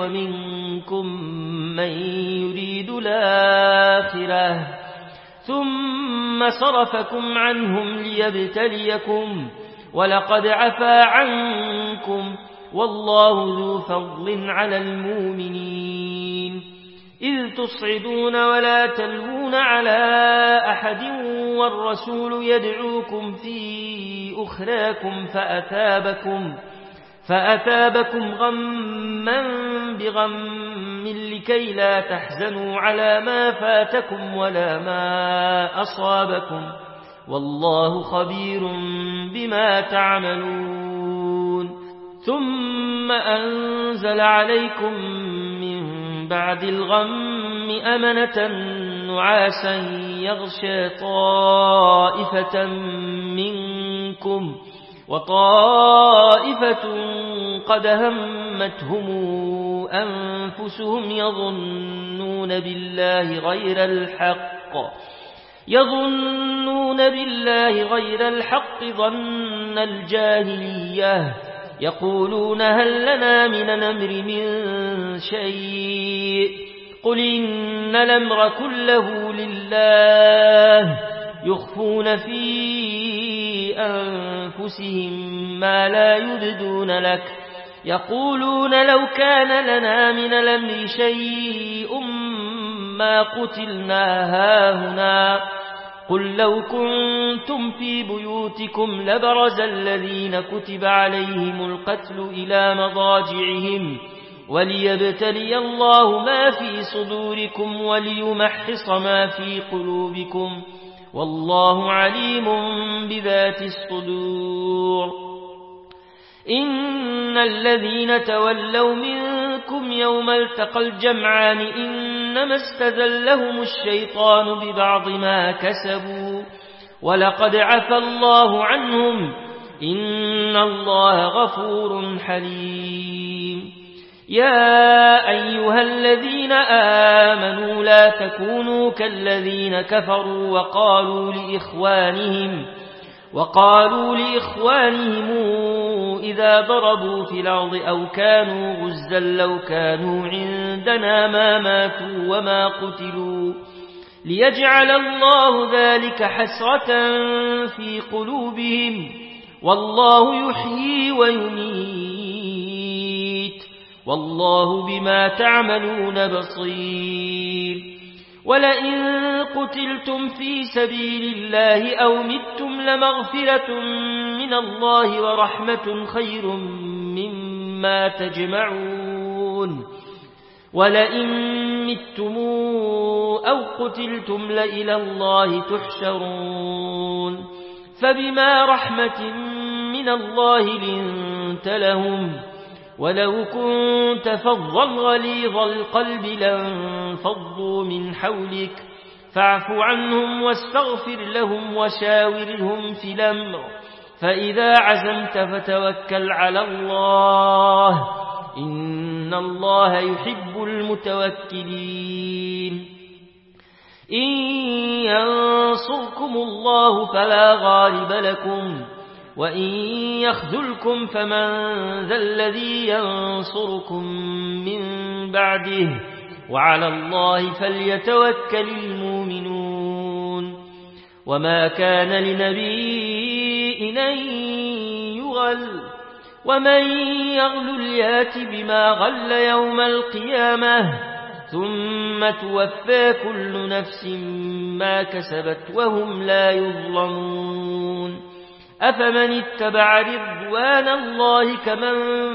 ومنكم من يريد الآخرة ثم ثم صرفكم عنهم ليبتليكم ولقد عفا عنكم والله ذو فضل على المؤمنين إذ تصعدون ولا تلوون على أحد والرسول يدعوكم في أخراكم فأثابكم فأثابكم غما بغم لكي لا تحزنوا على ما فاتكم ولا ما أصابكم والله خبير بما تعملون ثم أنزل عليكم من بعد الغم أمنة نعاسا يغشى طائفة منكم وطائفة قد همتهم أنفسهم يظنون بالله غير الحق يظنون بالله غير الحق ظن الجاهلية يقولون هل لنا من الأمر من شيء قل إن الأمر كله لله يخفون في أنفسهم ما لا يبدون لك يقولون لو كان لنا من الأمر شيء ما قتلنا هاهنا قل لو كنتم في بيوتكم لبرز الذين كتب عليهم القتل إلى مضاجعهم وليبتلي الله ما في صدوركم وليمحص ما في قلوبكم والله عليم بذات الصدور إن الذين تولوا منكم يوم التقى الجمعان إنما استذلهم الشيطان ببعض ما كسبوا ولقد عفى الله عنهم إن الله غفور حليم يا أيها الذين آمنوا لا تكونوا كالذين كفروا وقالوا لإخوانهم وقالوا لإخوانهم إذا ضربوا في الأرض أو كانوا غزا لو كانوا عندنا ما ماتوا وما قتلوا ليجعل الله ذلك حسرة في قلوبهم والله يحيي ويميت والله بما تعملون بصير ولئن قتلتم في سبيل الله أو متم لمغفرة من الله ورحمة خير مما تجمعون ولئن متم أو قتلتم لإلى الله تحشرون فبما رحمة من الله لنت لهم ولو كنت فظا غليظ القلب لانفضوا من حولك فاعف عنهم واستغفر لهم وشاورهم في الأمر فإذا عزمت فتوكل على الله إن الله يحب المتوكلين إن ينصركم الله فلا غالب لكم وإن يخذلكم فمن ذا الذي ينصركم من بعده وعلى الله فليتوكل المؤمنون وما كان لنبي أن يغل ومن يغل يات بما غل يوم القيامة ثم توفى كل نفس ما كسبت وهم لا يظلمون أفمن اتبع رضوان الله كمن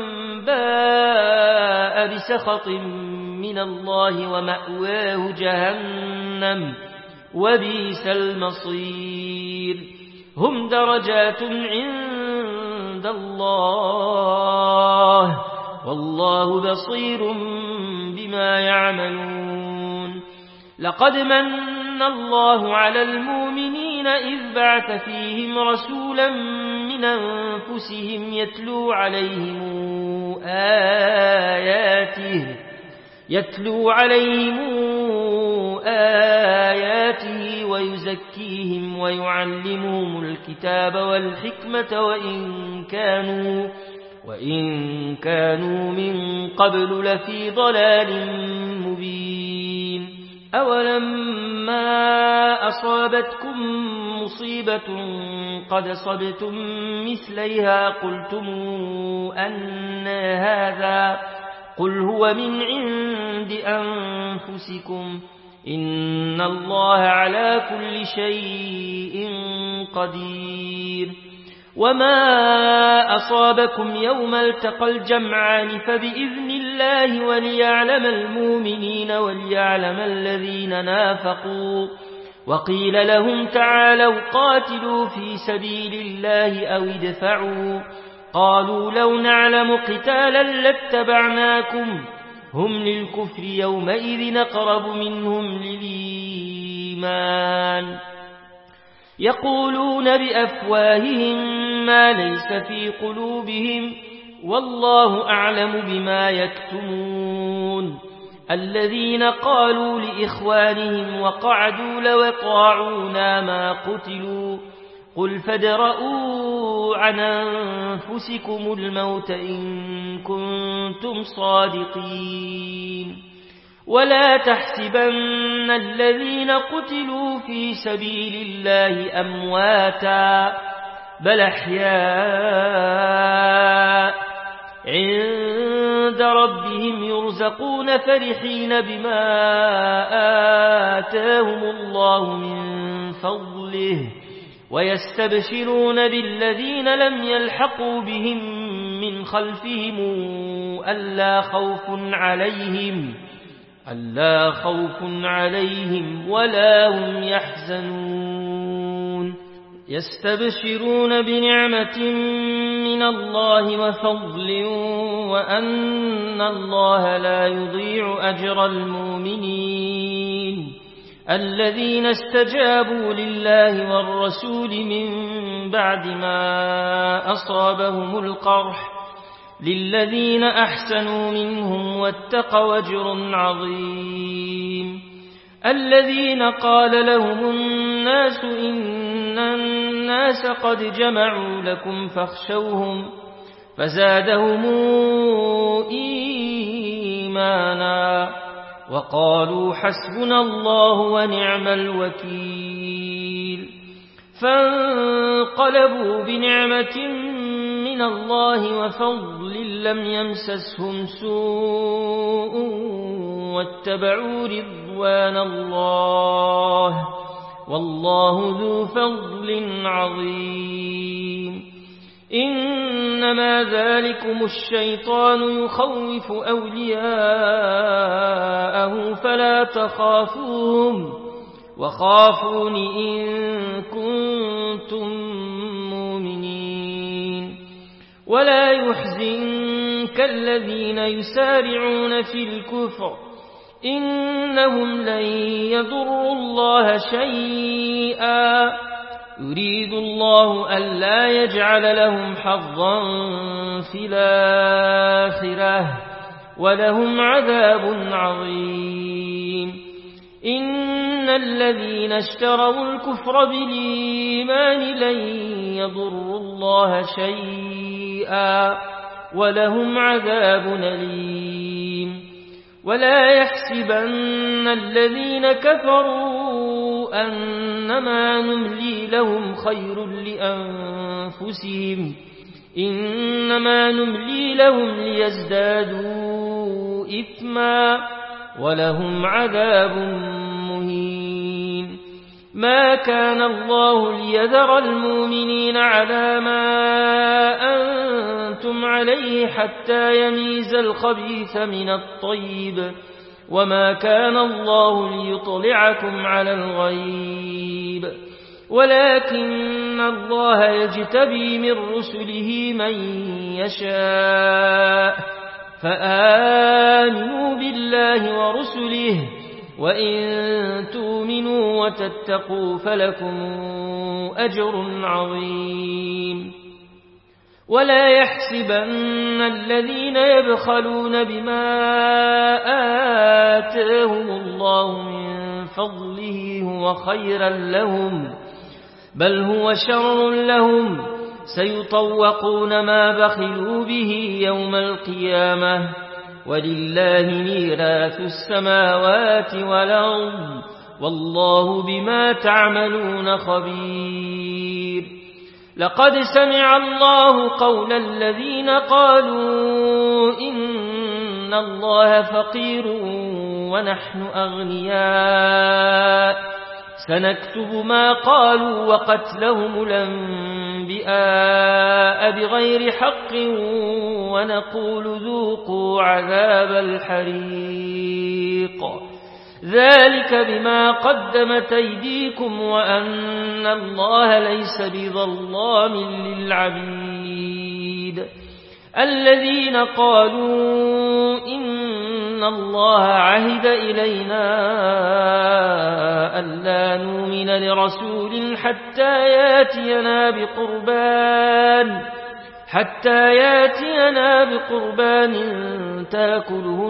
باء بسخط من الله ومأواه جهنم وبئس المصير هم درجات عند الله والله بصير بما يعملون لقد من الله على المؤمنين إذ بعث فيهم رسولا من أنفسهم يتلو عليهم آياته يتلو عليهم آياته ويزكيهم ويعلمهم الكتاب والحكمة وإن كانوا وإن كانوا من قبل لفي ضلال مبين أولما أصابتكم مصيبة قد صبتم مثليها قلتم أن هذا قل هو من عند أنفسكم إن الله على كل شيء قدير وما أصابكم يوم التقى الجمعان فبإذن الله وليعلم المؤمنين وليعلم الذين نافقوا وقيل لهم تعالوا قاتلوا في سبيل الله أو ادفعوا قالوا لو نعلم قتالا لاتبعناكم هم للكفر يومئذ أقرب منهم للإيمان يقولون بأفواههم ما ليس في قلوبهم والله أعلم بما يكتمون الذين قالوا لإخوانهم وقعدوا لو اطاعونا ما قتلوا قل فادرءوا عن أنفسكم الموت إن كنتم صادقين ولا تحسبن الذين قتلوا في سبيل الله أمواتا بل أحياء عند ربهم يرزقون فرحين بما آتاهم الله من فضله ويستبشرون بالذين لم يلحقوا بهم من خلفهم ألا خوف عليهم ألا خوف عليهم ولا هم يحزنون يستبشرون بنعمة من الله وفضل وأن الله لا يضيع أجر المؤمنين الذين استجابوا لله والرسول من بعد ما أصابهم القرح للذين أحسنوا منهم واتقوا أجر عظيم الذين قال لهم الناس إن الناس قد جمعوا لكم فاخشوهم فزادهم إيمانا وقالوا حسبنا الله ونعم الوكيل فانقلبوا بنعمة من الله وفضل لم يمسسهم سوء واتبعوا رضوان الله والله ذو فضل عظيم إنما ذلكم الشيطان يخوف أولياءه فلا تخافوهم وخافون إن كنتم مؤمنين ولا يحزنك الذين يسارعون في الكفر إنهم لن يضروا الله شيئا يريد الله ألا يجعل لهم حظا في الآخرة ولهم عذاب عظيم إن الذين اشتروا الكفر بالإيمان لن يضروا الله شيئا ولهم عذاب أليم ولا يحسبن الذين كفروا أنما نملي لهم خير لأنفسهم إنما نملي لهم ليزدادوا إثما ولهم عذاب مهين ما كان الله ليذر المؤمنين على ما أنتم عليه حتى يميز الخبيث من الطيب وما كان الله ليطلعكم على الغيب ولكن الله يجتبي من رسله من يشاء فآمنوا بالله ورسله وإن تؤمنوا وتتقوا فلكم أجر عظيم ولا يحسبن الذين يبخلون بما آتاهم الله من فضله هو خيرا لهم بل هو شر لهم سيطوقون ما بخلوا به يوم القيامة ولله ميراث السماوات والأرض والله بما تعملون خبير. لقد سمع الله قول الذين قالوا إن الله فقير ونحن أغنياء سنكتب ما قالوا وقتلهم الأنبياء بغير حق ونقول ذوقوا عذاب الحريق ذلك بما قدمت أيديكم وأن الله ليس بظلام للعبيد. الذين قالوا إن الله عهد إلينا ألا نؤمن لرسول حتى ياتينا بقربان حتى ياتينا بقربان تأكله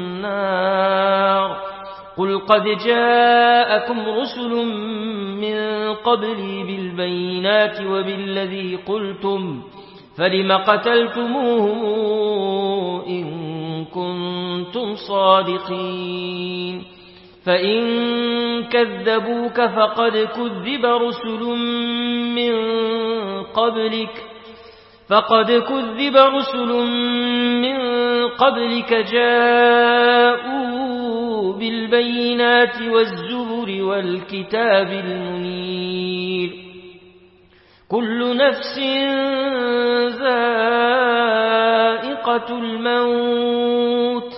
النار قل قد جاءكم رسل من قبلي بالبينات وبالذي قلتم فلم قتلتموهم إن كنتم صادقين. فإن كذبوك فقد كذب رسل من قبلك فقد كذب رسل من قبلك جاءوا بالبينات والزبر والكتاب المنير كل نفس ذائقة الموت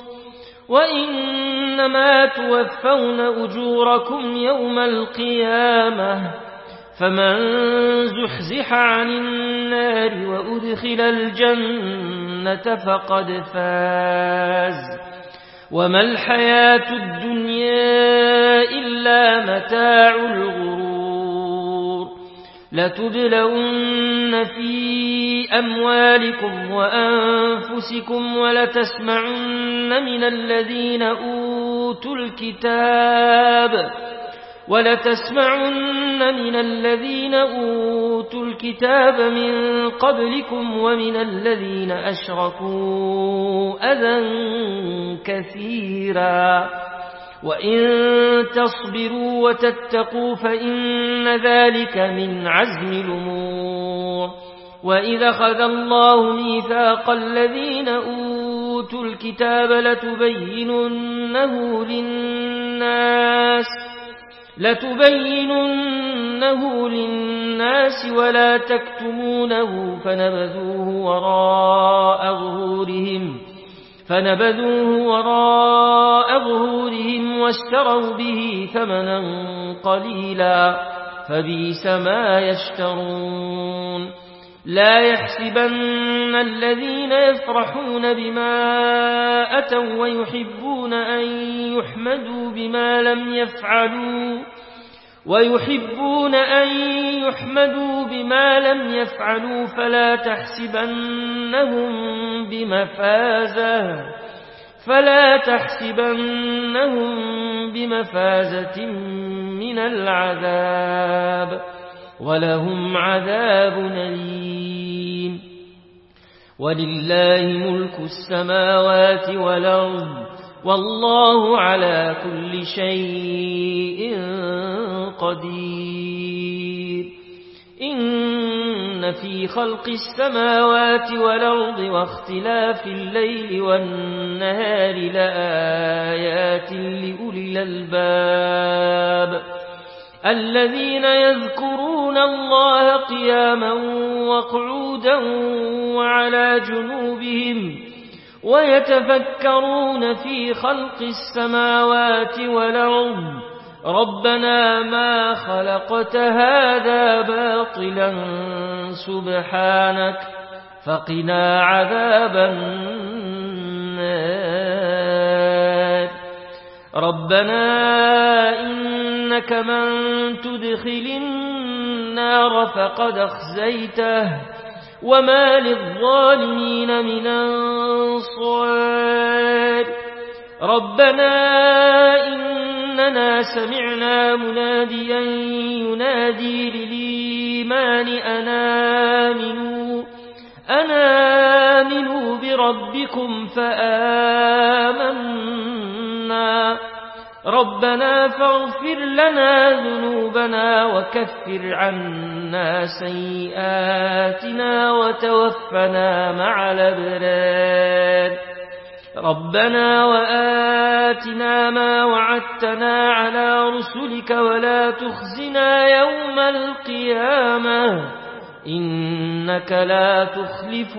وإنما توفون أجوركم يوم القيامة فمن زحزح عن النار وأدخل الجنة فقد فاز وما الحياة الدنيا إلا متاع الغرور. لتبلون في أموالكم وأنفسكم ولتسمعن من الذين أوتوا الكتاب ولتسمعن من الذين أوتوا الكتاب من قبلكم ومن الذين أشركوا أذى كثيرا وإن تصبروا وتتقوا فإن ذلك من عزم الأمور. وإذا أخذ الله ميثاق الذين أوتوا الكتاب لتبيننه للناس لتبيننه للناس ولا تكتمونه فنبذوه وراء ظهورهم فنبذوه وراء ظهورهم واشتروا به ثمنا قليلا فبئس ما يشترون. لا يحسبن الذين يفرحون بما أتوا ويحبون أن يحمدوا بما لم يفعلوا ويحبون أن يحمدوا بما لم يفعلوا فلا تحسبنهم بمفازة فلا تحسبنهم بمفازة من العذاب ولهم عذاب أليم. ولله ملك السماوات والأرض والله على كل شيء قدير. إن في خلق السماوات والأرض واختلاف الليل والنهار لآيات لأولي الألباب الذين يذكرون الله قياما وقعودا وعلى جنوبهم ويتفكرون في خلق السماوات والأرض ربنا ما خلقت هذا باطلا سبحانك فقنا عذاب النار. ربنا إنك من تدخل النار فقد أخزيته وما للظالمين من أنصار. ربنا إننا سمعنا مناديا ينادي للإيمان أن آمنوا أن آمنوا بربكم فآمنا ربنا فاغفر لنا ذنوبنا وكفر عنا سيئاتنا وتوفنا مع الأبرار ربنا وآتنا ما وعدتنا على رسلك ولا تخزنا يوم القيامة إنك لا تخلف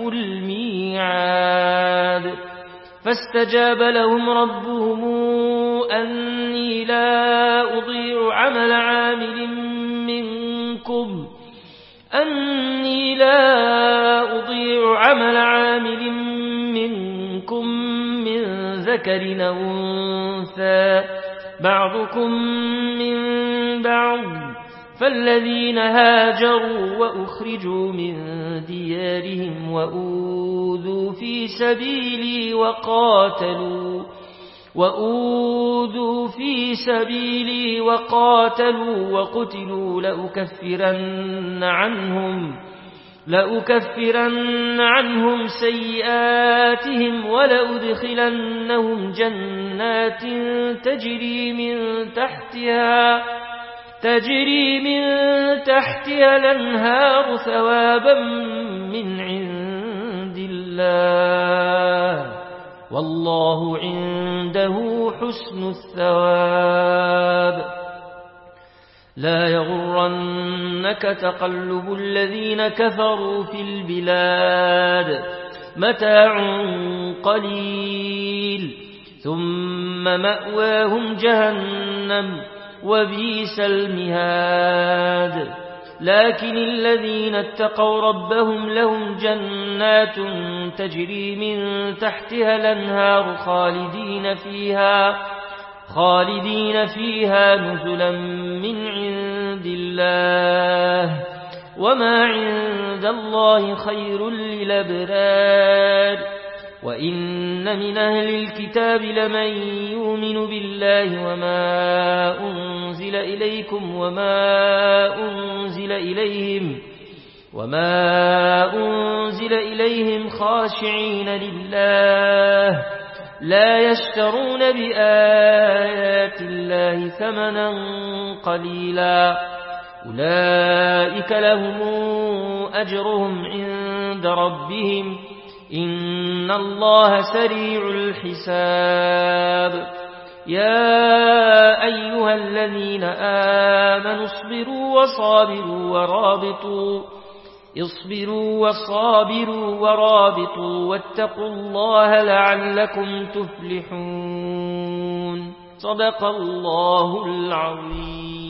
الميعاد فاستجاب لهم ربهم أني لا أضيع عمل عامل منكم أني لا أضيع عمل عامل منكم من ذكر أو أنثى بعضكم من بعض فالذين هاجروا وأخرجوا من ديارهم وأوذوا في سبيلي وقاتلوا وأوذوا في سبيلي وقاتلوا وقتلوا لأكفرن عنهم لأكفرن عنهم سيئاتهم ولأدخلنهم جنات تجري من تحتها تجري من تحتها الأنهار ثوابا من عند الله والله عنده حسن الثواب لا يغرنك تقلب الذين كفروا في البلاد متاع قليل ثم مأواهم جهنم وبئس المهاد لكن الذين اتقوا ربهم لهم جنات تجري من تحتها الأنهار خالدين فيها خالدين فيها نزلا من عند الله وما عند الله خير للأبرار وإن من أهل الكتاب لمن يؤمن بالله وما أنزل إليكم وما أنزل إليهم وما أنزل إليهم خاشعين لله لا يشترون بآيات الله ثمنا قليلا أولئك لهم أجرهم عند ربهم إن الله سريع الحساب يا أيها الذين آمنوا اصبروا وصابروا ورابطوا اصبروا وصابروا ورابطوا واتقوا الله لعلكم تفلحون صدق الله العظيم.